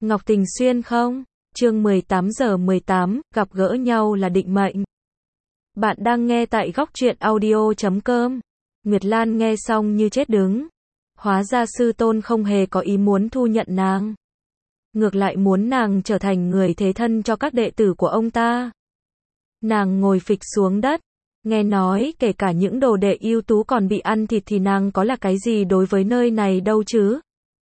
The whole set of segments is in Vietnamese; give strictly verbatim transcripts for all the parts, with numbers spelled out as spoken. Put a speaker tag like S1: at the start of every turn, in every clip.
S1: Ngọc Tình Xuyên không? Chương mười tám giờ mười tám, gặp gỡ nhau là định mệnh. Bạn đang nghe tại góc truyện audio chấm com. Nguyệt Lan nghe xong như chết đứng. Hóa ra sư tôn không hề có ý muốn thu nhận nàng. Ngược lại muốn nàng trở thành người thế thân cho các đệ tử của ông ta. Nàng ngồi phịch xuống đất. Nghe nói kể cả những đồ đệ ưu tú còn bị ăn thịt thì nàng có là cái gì đối với nơi này đâu chứ?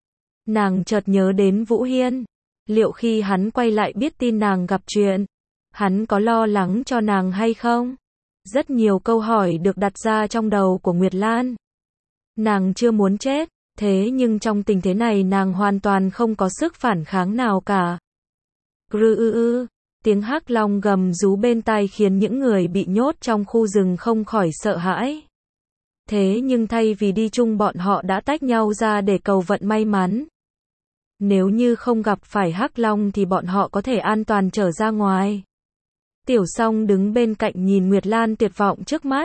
S1: Nàng chợt nhớ đến Vũ Hiên. Liệu khi hắn quay lại biết tin nàng gặp chuyện, hắn có lo lắng cho nàng hay không? Rất nhiều câu hỏi được đặt ra trong đầu của Nguyệt Lan. Nàng chưa muốn chết, thế nhưng trong tình thế này nàng hoàn toàn không có sức phản kháng nào cả. Grư ư ư, tiếng hắc long gầm rú bên tai khiến những người bị nhốt trong khu rừng không khỏi sợ hãi. Thế nhưng thay vì đi chung bọn họ đã tách nhau ra để cầu vận may mắn. Nếu như không gặp phải hắc long thì bọn họ có thể an toàn trở ra ngoài. Tiểu Song đứng bên cạnh nhìn Nguyệt Lan tuyệt vọng trước mắt.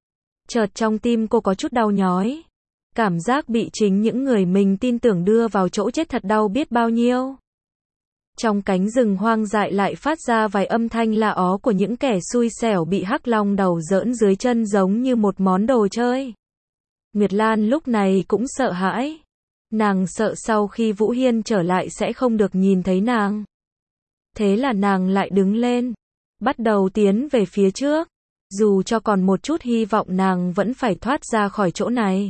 S1: Chợt trong tim cô có chút đau nhói. Cảm giác bị chính những người mình tin tưởng đưa vào chỗ chết thật đau biết bao nhiêu. Trong cánh rừng hoang dại lại phát ra vài âm thanh la ó của những kẻ xui xẻo bị hắc long đầu giỡn dưới chân giống như một món đồ chơi. Nguyệt Lan lúc này cũng sợ hãi. Nàng sợ sau khi Vũ Hiên trở lại sẽ không được nhìn thấy nàng. Thế là nàng lại đứng lên, bắt đầu tiến về phía trước. Dù cho còn một chút hy vọng nàng vẫn phải thoát ra khỏi chỗ này.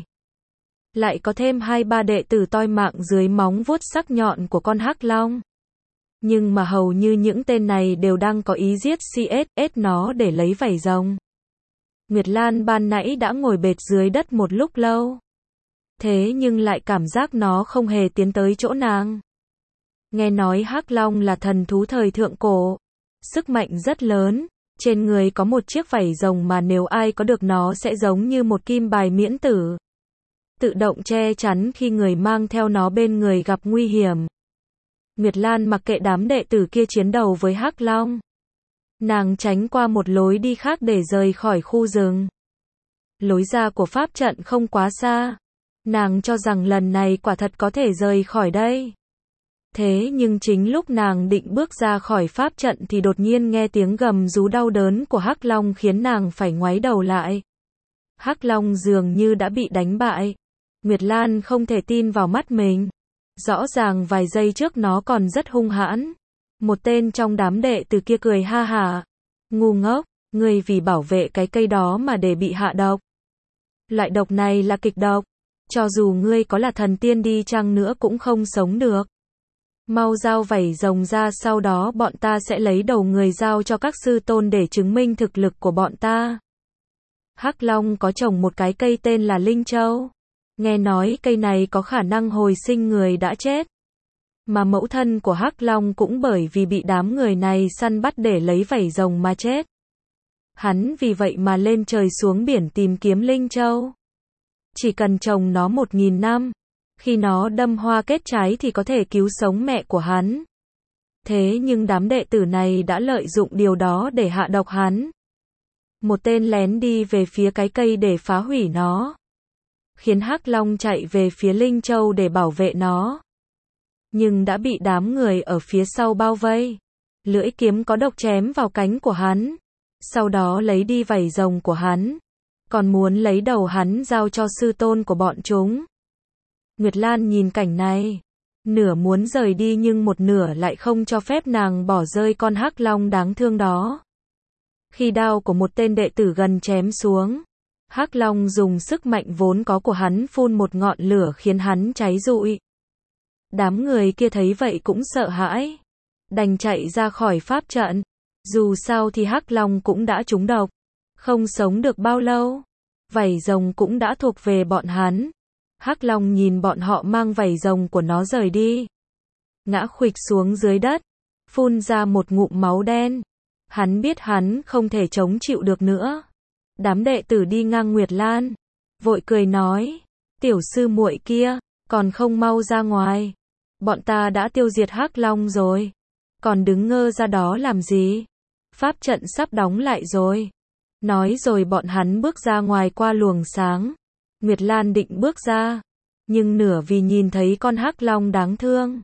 S1: Lại có thêm hai ba đệ tử toi mạng dưới móng vuốt sắc nhọn của con hắc long. Nhưng mà hầu như những tên này đều đang có ý giết xê ét ét nó để lấy vảy rồng. Nguyệt Lan ban nãy đã ngồi bệt dưới đất một lúc lâu. Thế nhưng lại cảm giác nó không hề tiến tới chỗ nàng. Nghe nói hắc long là thần thú thời thượng cổ. Sức mạnh rất lớn. Trên người có một chiếc vảy rồng mà nếu ai có được nó sẽ giống như một kim bài miễn tử. Tự động che chắn khi người mang theo nó bên người gặp nguy hiểm. Nguyệt Lan mặc kệ đám đệ tử kia chiến đấu với hắc long. Nàng tránh qua một lối đi khác để rời khỏi khu rừng. Lối ra của pháp trận không quá xa. Nàng cho rằng lần này quả thật có thể rời khỏi đây. Thế nhưng chính lúc nàng định bước ra khỏi pháp trận thì đột nhiên nghe tiếng gầm rú đau đớn của hắc long khiến nàng phải ngoái đầu lại. Hắc long dường như đã bị đánh bại. Nguyệt Lan không thể tin vào mắt mình. Rõ ràng vài giây trước nó còn rất hung hãn. Một tên trong đám đệ tử kia cười ha hả. Ngu ngốc, ngươi vì bảo vệ cái cây đó mà để bị hạ độc. Loại độc này là kịch độc. Cho dù ngươi có là thần tiên đi chăng nữa cũng không sống được. Mau giao vảy rồng ra, sau đó bọn ta sẽ lấy đầu người giao cho các sư tôn để chứng minh thực lực của bọn ta. Hắc long có trồng một cái cây tên là Linh Châu. Nghe nói cây này có khả năng hồi sinh người đã chết. Mà mẫu thân của hắc long cũng bởi vì bị đám người này săn bắt để lấy vảy rồng mà chết. Hắn vì vậy mà lên trời xuống biển tìm kiếm Linh Châu. Chỉ cần trồng nó một nghìn năm, khi nó đâm hoa kết trái thì có thể cứu sống mẹ của hắn. Thế nhưng đám đệ tử này đã lợi dụng điều đó để hạ độc hắn. Một tên lén đi về phía cái cây để phá hủy nó. Khiến hắc long chạy về phía Linh Châu để bảo vệ nó. Nhưng đã bị đám người ở phía sau bao vây. Lưỡi kiếm có độc chém vào cánh của hắn. Sau đó lấy đi vảy rồng của hắn. Còn muốn lấy đầu hắn giao cho sư tôn của bọn chúng. Nguyệt Lan nhìn cảnh này. Nửa muốn rời đi nhưng một nửa lại không cho phép nàng bỏ rơi con hắc long đáng thương đó. Khi đao của một tên đệ tử gần chém xuống. Hắc long dùng sức mạnh vốn có của hắn phun một ngọn lửa khiến hắn cháy rụi. Đám người kia thấy vậy cũng sợ hãi. Đành chạy ra khỏi pháp trận. Dù sao thì hắc long cũng đã trúng độc. Không sống được bao lâu. Vảy rồng cũng đã thuộc về bọn hắn. Hắc long nhìn bọn họ mang vảy rồng của nó rời đi. Ngã khuỵch xuống dưới đất. Phun ra một ngụm máu đen. Hắn biết hắn không thể chống chịu được nữa. Đám đệ tử đi ngang Nguyệt Lan. Vội cười nói. Tiểu sư muội kia. Còn không mau ra ngoài. Bọn ta đã tiêu diệt hắc long rồi. Còn đứng ngơ ra đó làm gì? Pháp trận sắp đóng lại rồi. Nói rồi bọn hắn bước ra ngoài qua luồng sáng. Nguyệt Lan định bước ra. Nhưng nửa vì nhìn thấy con hắc long đáng thương.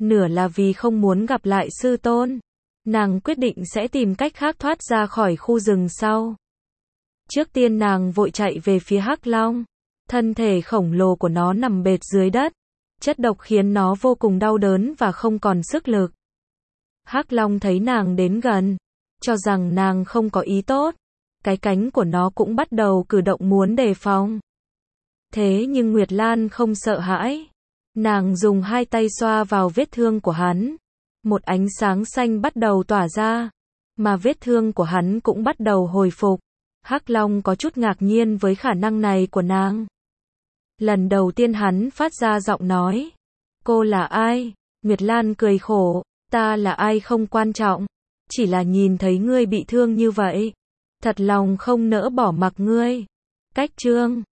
S1: nửa là vì không muốn gặp lại sư tôn. Nàng quyết định sẽ tìm cách khác thoát ra khỏi khu rừng sau. Trước tiên nàng vội chạy về phía Hắc Long. Thân thể khổng lồ của nó nằm bệt dưới đất. Chất độc khiến nó vô cùng đau đớn và không còn sức lực. Hắc Long thấy nàng đến gần, cho rằng nàng không có ý tốt. Cái cánh của nó cũng bắt đầu cử động muốn đề phòng. Thế nhưng Nguyệt Lan không sợ hãi. Nàng dùng hai tay xoa vào vết thương của hắn. Một ánh sáng xanh bắt đầu tỏa ra, mà vết thương của hắn cũng bắt đầu hồi phục. Hắc Long có chút ngạc nhiên với khả năng này của nàng. Lần đầu tiên hắn phát ra giọng nói. Cô là ai? Nguyệt Lan cười khổ. Ta là ai không quan trọng. Chỉ là nhìn thấy ngươi bị thương như vậy. Thật lòng không nỡ bỏ mặc ngươi. Cách chương